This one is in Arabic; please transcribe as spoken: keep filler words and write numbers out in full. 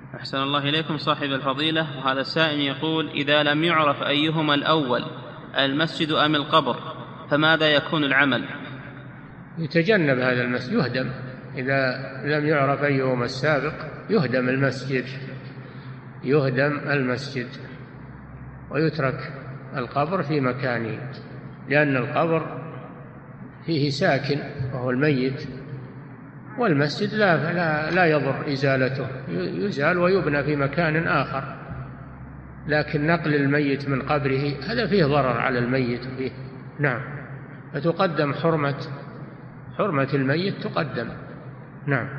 أحسن الله إليكم صاحب الفضيلة. وهذا السائل يقول: إذا لم يعرف أيهما الأول، المسجد أم القبر، فماذا يكون العمل؟ يتجنب هذا المسجد، يهدم. إذا لم يعرف أيهما السابق يهدم المسجد، يهدم المسجد ويترك القبر في مكانه، لأن القبر فيه ساكن وهو الميت، والمسجد لا, لا, لا يضر إزالته، يزال ويبنى في مكان آخر. لكن نقل الميت من قبره هذا فيه ضرر على الميت فيه. نعم، فتقدم حرمة حرمة الميت تقدم. نعم.